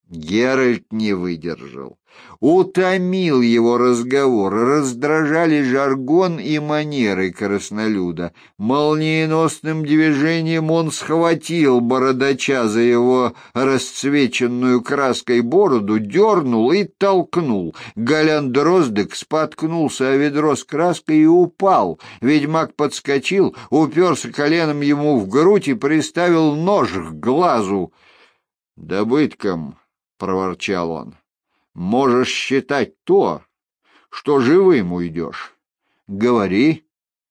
Геральт не выдержал. Утомил его разговор, раздражали жаргон и манеры краснолюда. Молниеносным движением он схватил бородача за его расцвеченную краской бороду, дернул и толкнул. Голян Дроздык споткнулся о ведро с краской и упал. Ведьмак подскочил, уперся коленом ему в грудь и приставил нож к глазу. «Добытком», — проворчал он, — «можешь считать то, что живым уйдешь. Говори».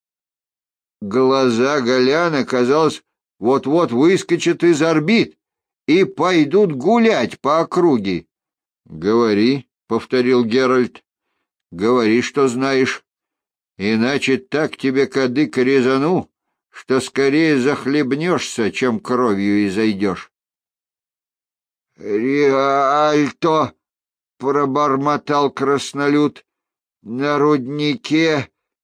Глаза Голяна, казалось, вот-вот выскочат из орбит и пойдут гулять по округе. «Говори», — повторил Геральт, — «говори, что знаешь, иначе так тебе кадык резану, что скорее захлебнешься, чем кровью изойдешь». «Риальто!» — пробормотал краснолюд. «На руднике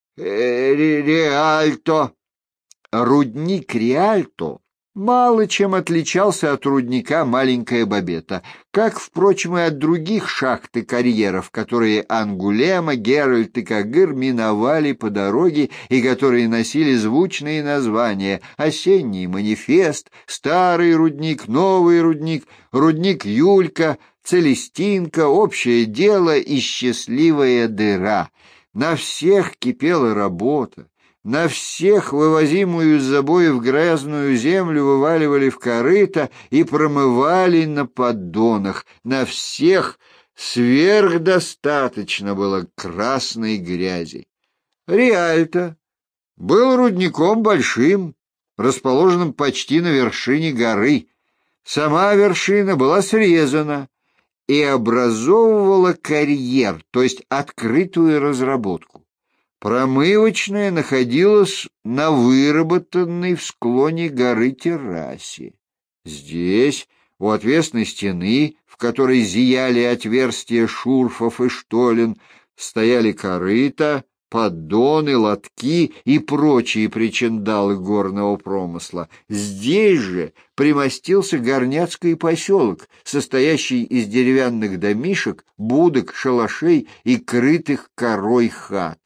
Риальто!» Рудник Риальто мало чем отличался от рудника Маленькая Бабета, как, впрочем, и от других шахт и карьеров, которые Ангулема, Геральт и Кагыр миновали по дороге и которые носили звучные названия: «Осенний манифест», «Старый рудник», «Новый рудник», «Рудник Юлька», «Целестинка», «Общее дело» и «Счастливая дыра». На всех кипела работа. На всех вывозимую из забоев грязную землю вываливали в корыто и промывали на поддонах. На всех сверхдостаточно было красной грязи. Риальто был рудником большим, расположенным почти на вершине горы. Сама вершина была срезана и образовывала карьер, то есть открытую разработку. Промывочная находилась на выработанной в склоне горы террасе. Здесь, у отвесной стены, в которой зияли отверстия шурфов и штолен, стояли корыта, поддоны, лотки и прочие причиндалы горного промысла. Здесь же примостился горняцкий поселок, состоящий из деревянных домишек, будок, шалашей и крытых корой хат.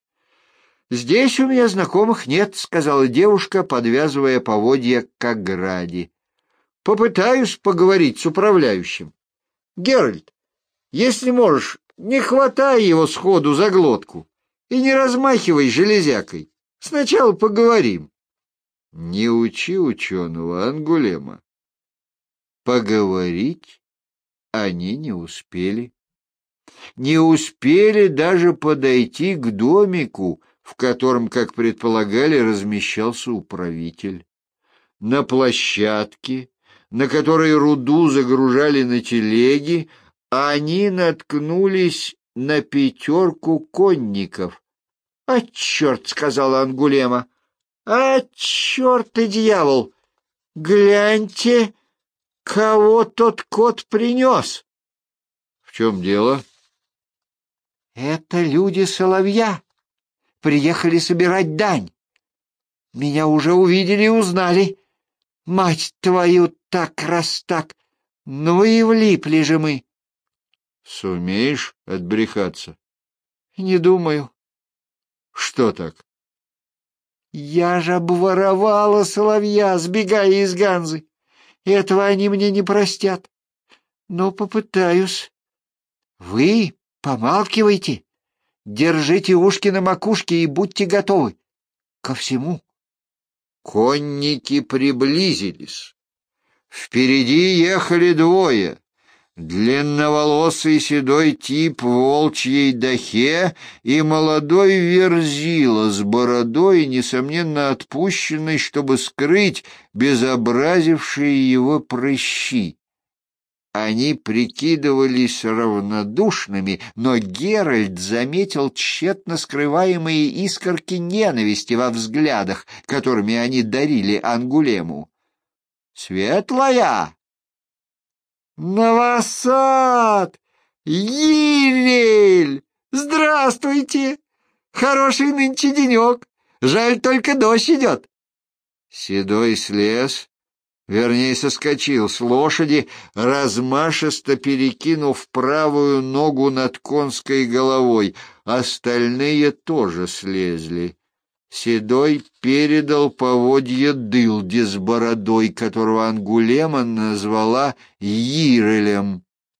«Здесь у меня знакомых нет», — сказала девушка, подвязывая поводья к ограде. «Попытаюсь поговорить с управляющим. Геральт, если можешь, не хватай его сходу за глотку и не размахивай железякой. Сначала поговорим». «Не учи ученого, Ангулема». Поговорить они не успели. Не успели даже подойти к домику, в котором, как предполагали, размещался управитель. На площадке, на которой руду загружали на телеги, они наткнулись на 5 конников. «А черт!» — сказала Ангулема. «А черт и дьявол! Гляньте, кого тот кот принес!» «В чем дело?» «Это люди-соловья. Приехали собирать дань. Меня уже увидели и узнали. Мать твою, так раз так! Ну и влипли же мы!» «Сумеешь отбрехаться?» «Не думаю». «Что так?» «Я же обворовала соловья, сбегая из Ганзы. Этого они мне не простят. Но попытаюсь. Вы помалкивайте. Держите ушки на макушке и будьте готовы ко всему». Конники приблизились. Впереди ехали 2. Длинноволосый седой тип в волчьей дахе и молодой верзила с бородой, несомненно отпущенной, чтобы скрыть безобразившие его прыщи. Они прикидывались равнодушными, но Геральт заметил тщетно скрываемые искорки ненависти во взглядах, которыми они дарили Ангулему. «Светлая! Новосад! Елель! Здравствуйте! Хороший нынче денек! Жаль, только дождь идет!» Седой слез, вернее, соскочил с лошади, размашисто перекинув правую ногу над конской головой. Остальные тоже слезли. Седой передал поводье дылде с бородой, которого Ангулема назвала Йирелем.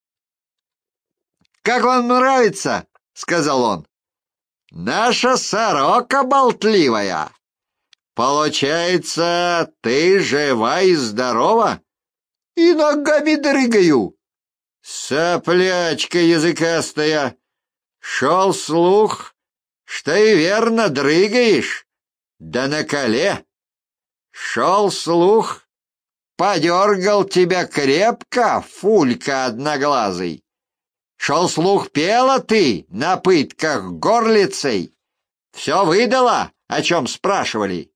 «Как вам нравится?» — сказал он. «Наша сорока болтливая. Получается, ты жива и здорова?» «И ногами дрыгаю». «Соплячка языкастая. Шел слух, что и верно дрыгаешь, да на коле. Шел слух, подергал тебя крепко, фулька одноглазый. Шел слух, пела ты на пытках горлицей. Все выдала, о чем спрашивали?»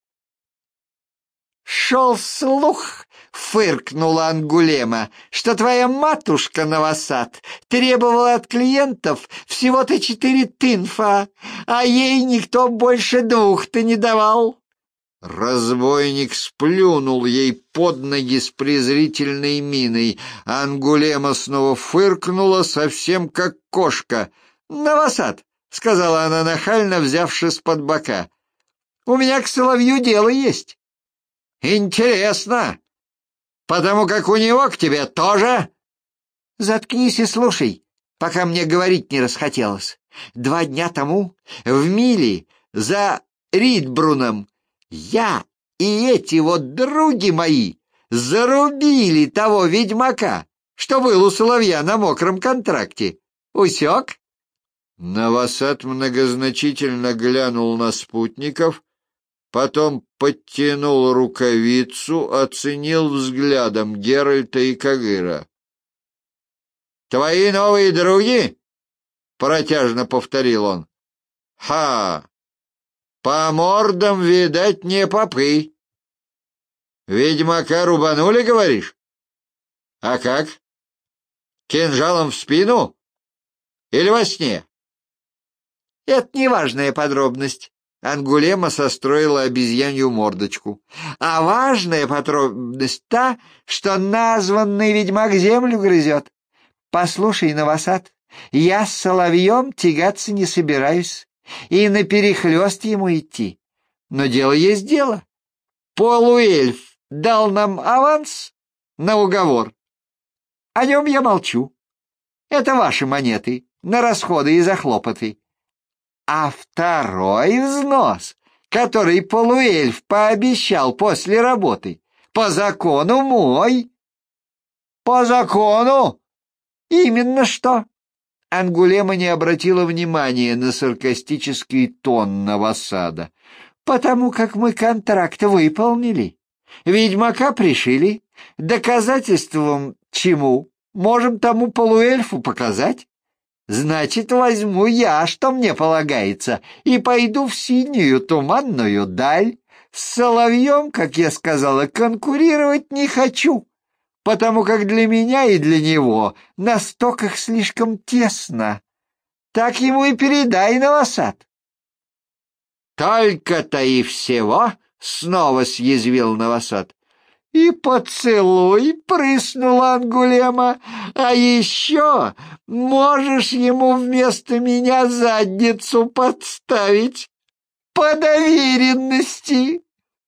«Шел слух, — фыркнула Ангулема, — что твоя матушка Новосад требовала от клиентов всего-то 4 тынфа, а ей никто больше 2 не давал». Разбойник сплюнул ей под ноги с презрительной миной. Ангулема снова фыркнула, совсем как кошка. «Новосад, — сказала она нахально, взявшись под бока, — у меня к соловью дело есть». «Интересно, потому как у него к тебе тоже?» «Заткнись и слушай, пока мне говорить не расхотелось. 2 дня тому в миле за Ридбруном я и эти вот други мои зарубили того ведьмака, что был у соловья на мокром контракте. Усек?» Новосад многозначительно глянул на спутников, потом подтянул рукавицу, оценил взглядом Геральта и Кагыра. «Твои новые други?» — протяжно повторил он. «Ха! По мордам, видать, не попы. Ведьмака рубанули, говоришь? А как? Кинжалом в спину? Или во сне?» «Это неважная подробность». Ангулема состроила обезьянью мордочку. «А важная подробность та, что названный ведьмак землю грызет. Послушай, Новосад, я с соловьем тягаться не собираюсь и наперехлёст ему идти. Но дело есть дело. Полуэльф дал нам аванс на уговор. О нем я молчу. Это ваши монеты на расходы и за хлопоты. А второй взнос, который полуэльф пообещал после работы, по закону мой». «По закону? Именно что?» Ангулема не обратила внимания на саркастический тон Новосада. «Потому как мы контракт выполнили. Ведьмака пришили. Доказательством чему? Можем тому полуэльфу показать. Значит, возьму я, что мне полагается, и пойду в синюю туманную даль. С соловьем, как я сказала, конкурировать не хочу, потому как для меня и для него на стоках слишком тесно. Так ему и передай, Новосад». «Только-то и всего?» — снова съязвил Новосад. «И поцелуй», — прыснула Ангулема, — «а еще можешь ему вместо меня задницу подставить по доверенности».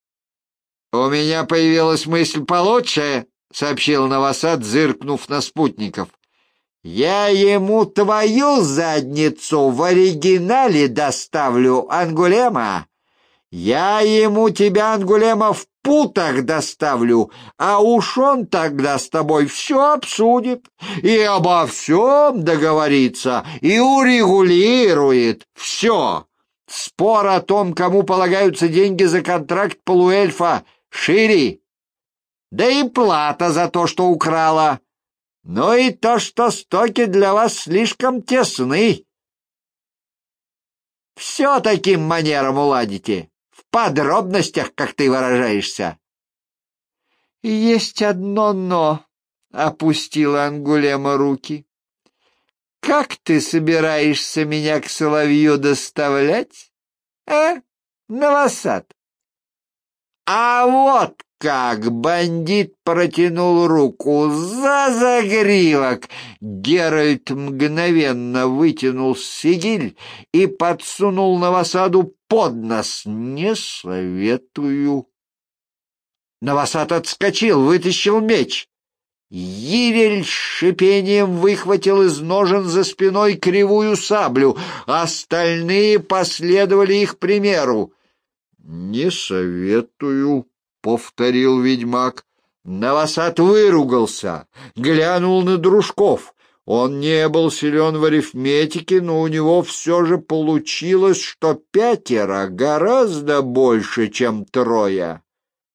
«У меня появилась мысль получше», — сообщил Новосад, зыркнув на спутников. «Я ему твою задницу в оригинале доставлю, Ангулема. Я ему тебя, Ангулема, в путах доставлю, а уж он тогда с тобой все обсудит и обо всем договорится, и урегулирует все. Спор о том, кому полагаются деньги за контракт полуэльфа, шире. Да и плата за то, что украла. Но и то, что стоки для вас слишком тесны. Все таким манером уладите. В подробностях, как ты выражаешься». «Есть одно «но», — опустила Ангулема руки. «Как ты собираешься меня к соловью доставлять, а, Новосад?» «А вот как!» Бандит протянул руку за загривок. Геральт мгновенно вытянул сигиль и подсунул Новосаду под нос. «Не советую». Новосад отскочил, вытащил меч. Йирель с шипением выхватил из ножен за спиной кривую саблю. Остальные последовали их примеру. «Не советую», — повторил ведьмак. Новосад выругался, глянул на дружков. Он не был силен в арифметике, но у него все же получилось, что 5 гораздо больше, чем 3.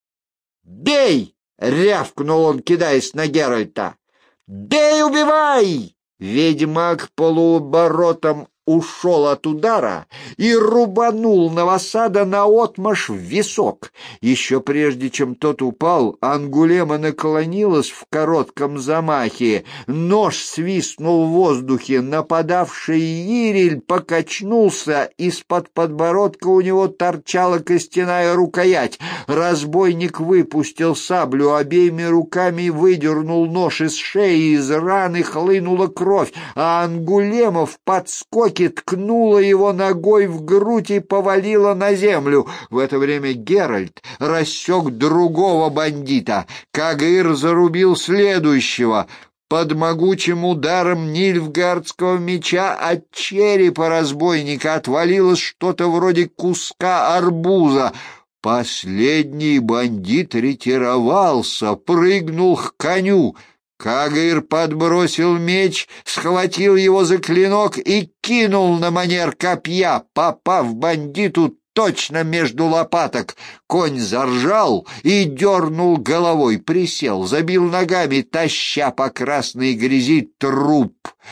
«Бей!» — рявкнул он, кидаясь на Геральта. «Бей, убивай!» Ведьмак полуоборотом ушел от удара и рубанул Новосада наотмашь в висок. Еще прежде, чем тот упал, Ангулема наклонилась в коротком замахе. Нож свистнул в воздухе. Нападавший Йирель покачнулся. Из-под подбородка у него торчала костяная рукоять. Разбойник выпустил саблю, обеими руками выдернул нож из шеи, из раны хлынула кровь, а Ангулема в подскоке ткнула его ногой в грудь и повалила на землю. В это время Геральт рассек другого бандита. Кагыр зарубил следующего. Под могучим ударом нильфгардского меча от черепа разбойника отвалилось что-то вроде куска арбуза. Последний бандит ретировался, прыгнул к коню. Кагыр подбросил меч, схватил его за клинок и кинул на манер копья, попав бандиту точно между лопаток. Конь заржал и дернул головой, присел, забил ногами, таща по красной грязи труп,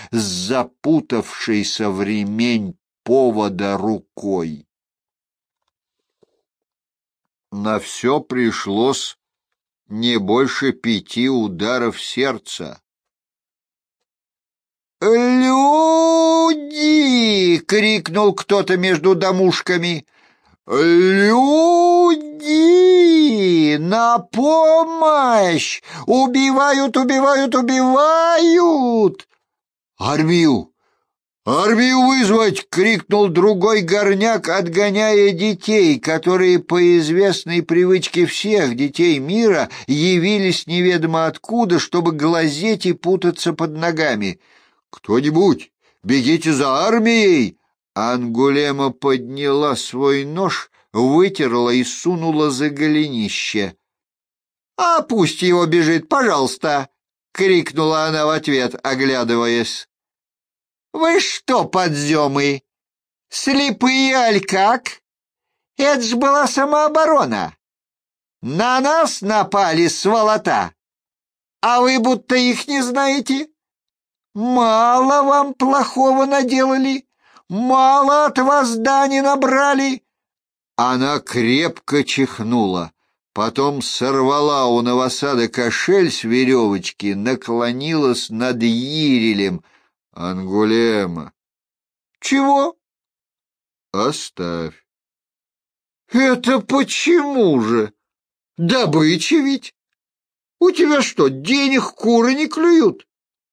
запутавшийся в ремень повода рукой. На все пришлось не больше 5 ударов сердца. «Люди!» — крикнул кто-то между домушками. «Люди! На помощь! Убивают, убивают, убивают!» «Армию! Армию вызвать!» — крикнул другой горняк, отгоняя детей, которые по известной привычке всех детей мира явились неведомо откуда, чтобы глазеть и путаться под ногами. «Кто-нибудь, бегите за армией!» Ангулема подняла свой нож, вытерла и сунула за голенище. «А пусть его бежит, пожалуйста!» — крикнула она в ответ, оглядываясь. «Вы что, подземы, слепые аль как? Это ж была самооборона. На нас напали, сволота, а вы будто их не знаете? Мало вам плохого наделали, мало от вас дани набрали». Она крепко чихнула, потом сорвала у Новосада кошель с веревочки, наклонилась над Йирелем. «Ангулема». «Чего?» «Оставь». «Это почему же? Добыча ведь. У тебя что, денег куры не клюют?»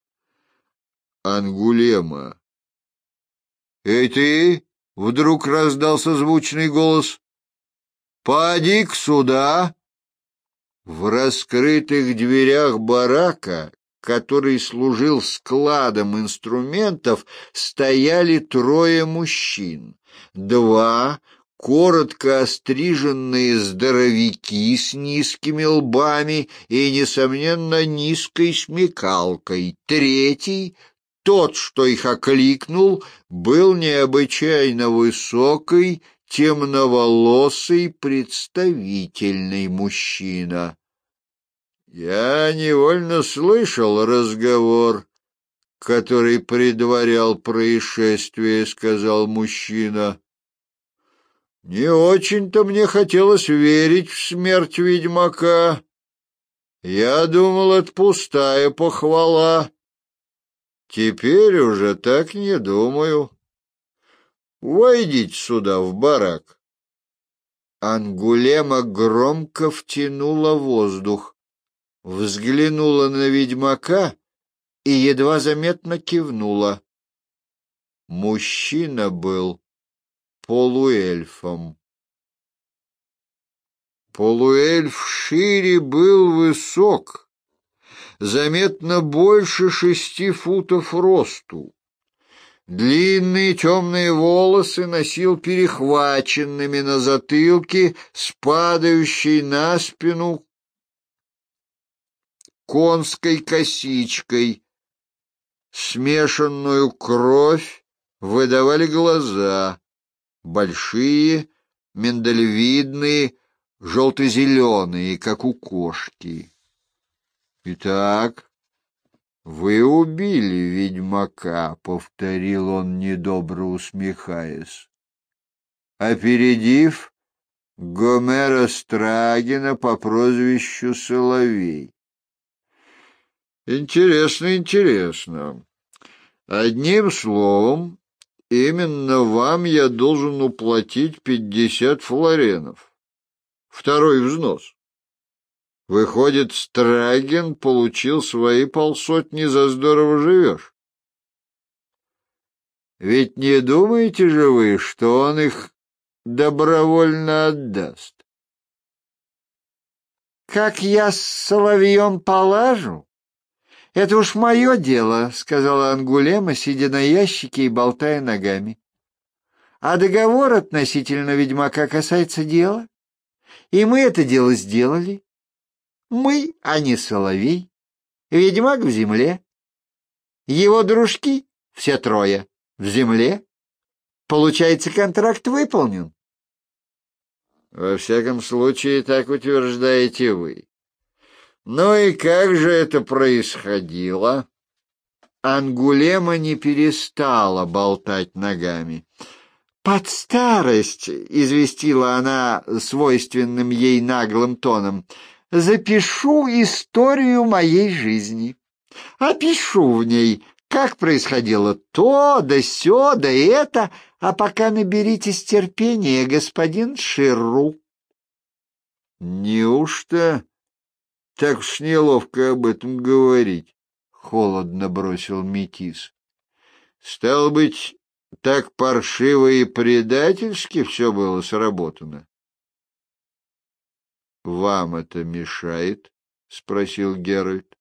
«Ангулема». «Эй ты!» — вдруг раздался звучный голос. «Поди-ка сюда!» В раскрытых дверях барака, который служил складом инструментов, стояли 3 мужчин. 2 коротко остриженные здоровяки с низкими лбами и, несомненно, низкой смекалкой. 3, тот, что их окликнул, был необычайно высокий, темноволосый, представительный мужчина. «Я невольно слышал разговор, который предварял происшествие», — сказал мужчина. «Не очень-то мне хотелось верить в смерть ведьмака. Я думал, это пустая похвала. Теперь уже так не думаю. Войдите сюда, в барак». Ангулема громко втянула воздух, взглянула на ведьмака и едва заметно кивнула. Мужчина был полуэльфом. Полуэльф шире был высок, заметно больше 6 футов росту. Длинные темные волосы носил перехваченными на затылке, с падающей на спину конской косичкой. Смешанную кровь выдавали глаза, большие, миндалевидные, желто-зеленые, как у кошки. «Итак, вы убили ведьмака», — повторил он, недобро усмехаясь, опередив Гомера Страгина по прозвищу Соловей. «Интересно, интересно. Одним словом, именно вам я должен уплатить 50 флоренов. Второй взнос. Выходит, Страгин получил свои 50 за здорово живешь. Ведь не думаете же вы, что он их добровольно отдаст?» «Как я с соловьем полажу? Это уж мое дело», — сказала Ангулема, сидя на ящике и болтая ногами. «А договор относительно ведьмака касается дела, и мы это дело сделали. Мы, а не соловей. Ведьмак в земле. Его дружки, все трое, в земле. Получается, контракт выполнен». «Во всяком случае, так утверждаете вы. Ну и как же это происходило?» Ангулема не перестала болтать ногами. «Под старость», — известила она свойственным ей наглым тоном, — «запишу историю моей жизни. Опишу в ней, как происходило то, да сё, да это, а пока наберитесь терпения, господин Ширру». «Неужто так уж неловко об этом говорить?» — холодно бросил метис. «Стало быть, так паршиво и предательски все было сработано». «Вам это мешает?» — спросил Геральт.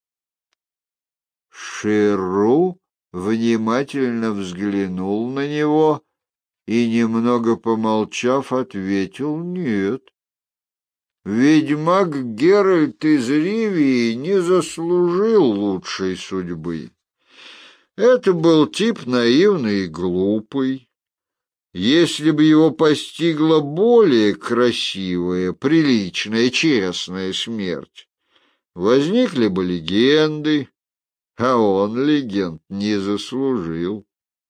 Ширру внимательно взглянул на него и, немного помолчав, ответил: «Нет. Ведьмак Геральт из Ривии не заслужил лучшей судьбы. Это был тип наивный и глупый. Если бы его постигла более красивая, приличная, честная смерть, возникли бы легенды, а он легенд не заслужил».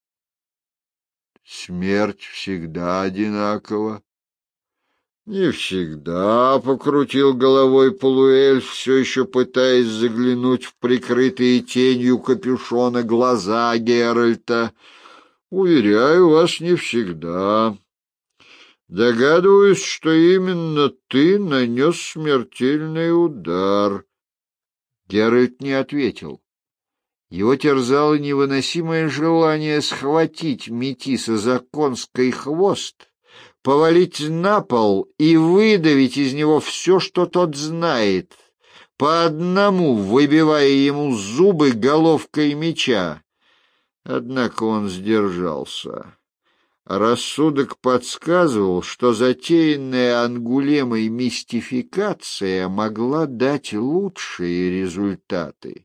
«Смерть всегда одинакова». «Не всегда», — покрутил головой полуэльф, все еще пытаясь заглянуть в прикрытые тенью капюшона глаза Геральта. «Уверяю вас, не всегда. Догадываюсь, что именно ты нанес смертельный удар». Геральт не ответил. Его терзало невыносимое желание схватить метиса за конский хвост, повалить на пол и выдавить из него все, что тот знает, по одному выбивая ему зубы головкой меча. Однако он сдержался. Рассудок подсказывал, что затеянная Ангулемой мистификация могла дать лучшие результаты.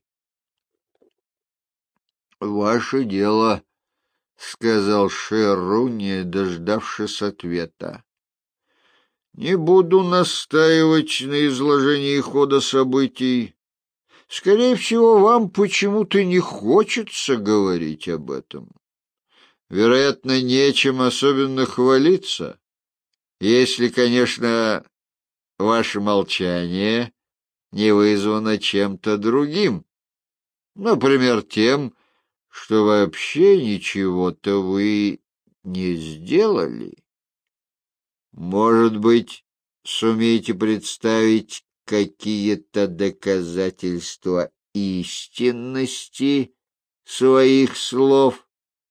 «Ваше дело», — сказал Ширру, не дождавшись ответа. «Не буду настаивать на изложении хода событий. Скорее всего, вам почему-то не хочется говорить об этом. Вероятно, нечем особенно хвалиться, если, конечно, ваше молчание не вызвано чем-то другим, например, тем, что вообще ничего-то вы не сделали. Может быть, сумеете представить какие-то доказательства истинности своих слов?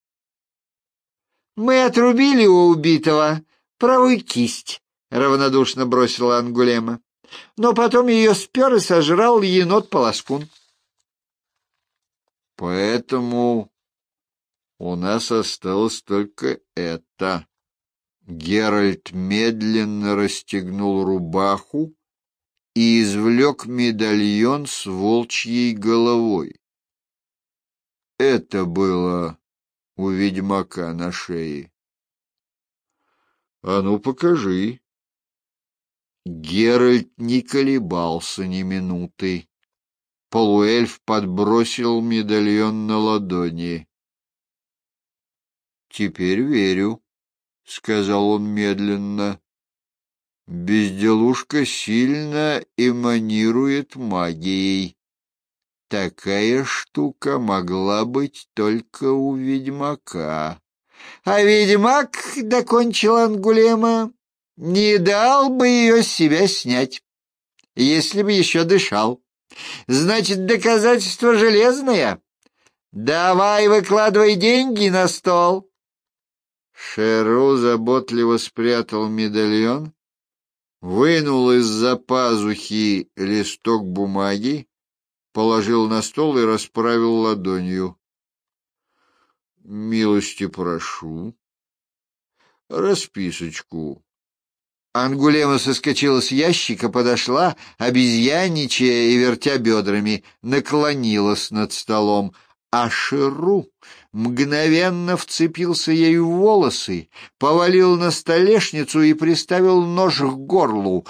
Мы отрубили у убитого правую кисть, равнодушно бросила Ангулема. Но потом ее спер и сожрал енот-полоскун. Поэтому у нас осталось только это. Геральт медленно расстегнул рубаху и извлек медальон с волчьей головой. Это было у ведьмака на шее. — А ну, покажи. Геральт не колебался ни минуты. Полуэльф подбросил медальон на ладони. — Теперь верю, — сказал он медленно. Безделушка сильно эманирует магией. Такая штука могла быть только у ведьмака. А ведьмак, — докончил Ангулема, — не дал бы ее с себя снять, если бы еще дышал. Значит, доказательство железное. Давай, выкладывай деньги на стол. Шеру заботливо спрятал медальон, вынул из-за пазухи листок бумаги, положил на стол и расправил ладонью. «Милости прошу. Расписочку». Ангулема соскочила с ящика, подошла, обезьянничая и вертя бедрами, наклонилась над столом, а Шеру мгновенно вцепился ей в волосы, повалил на столешницу и приставил нож к горлу.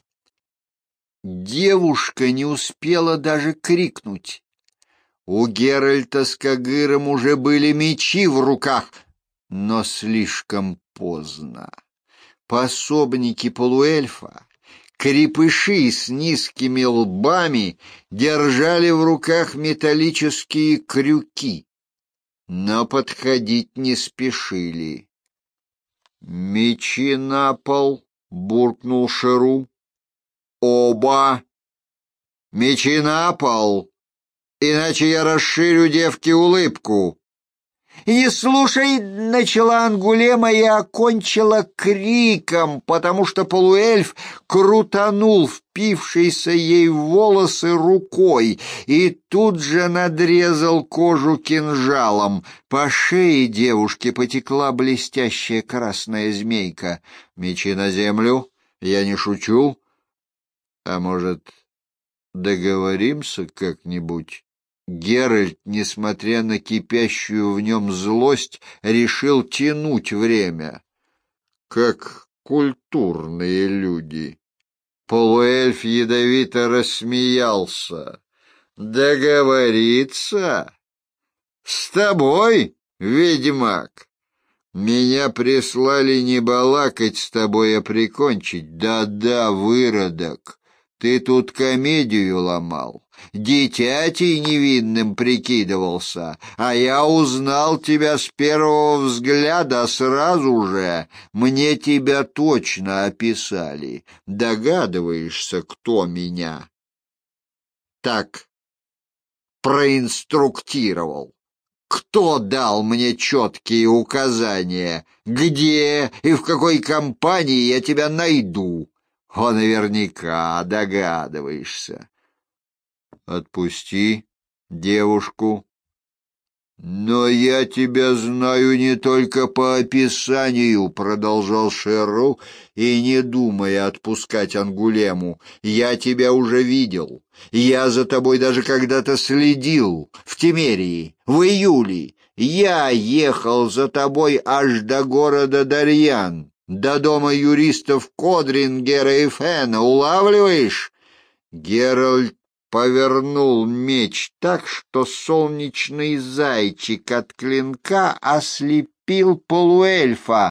Девушка не успела даже крикнуть. У Геральта с Кагыром уже были мечи в руках, но слишком поздно. Пособники полуэльфа, крепыши с низкими лбами, держали в руках металлические крюки, но подходить не спешили. «Мечи на пол!» — буркнул Шеру. «Оба! Мечи на пол! Иначе я расширю девке улыбку!» «Не слушай!» — начала Ангулема и окончила криком, потому что полуэльф крутанул впившийся ей в волосы рукой и тут же надрезал кожу кинжалом. По шее девушки потекла блестящая красная змейка. «Мечи на землю! Я не шучу! А может, договоримся как-нибудь?» Геральт, несмотря на кипящую в нем злость, решил тянуть время. Как культурные люди. Полуэльф ядовито рассмеялся. «Договориться? С тобой, ведьмак? Меня прислали не балакать с тобой, а прикончить. Да-да, выродок. Ты тут комедию ломал, дитятей невинным прикидывался, а я узнал тебя с первого взгляда сразу же. Мне тебя точно описали. Догадываешься, кто меня так проинструктировал? Кто дал мне четкие указания, где и в какой компании я тебя найду? О, наверняка догадываешься. Отпусти девушку. Но я тебя знаю не только по описанию, продолжал Шеру, и не думая отпускать Ангулему. Я тебя уже видел. Я за тобой даже когда-то следил в Темерии, в июле. Я ехал за тобой аж до города Дарьян. До дома юристов Кодрингера и Фена, улавливаешь? Геральт повернул меч так, что солнечный зайчик от клинка ослепил полуэльфа.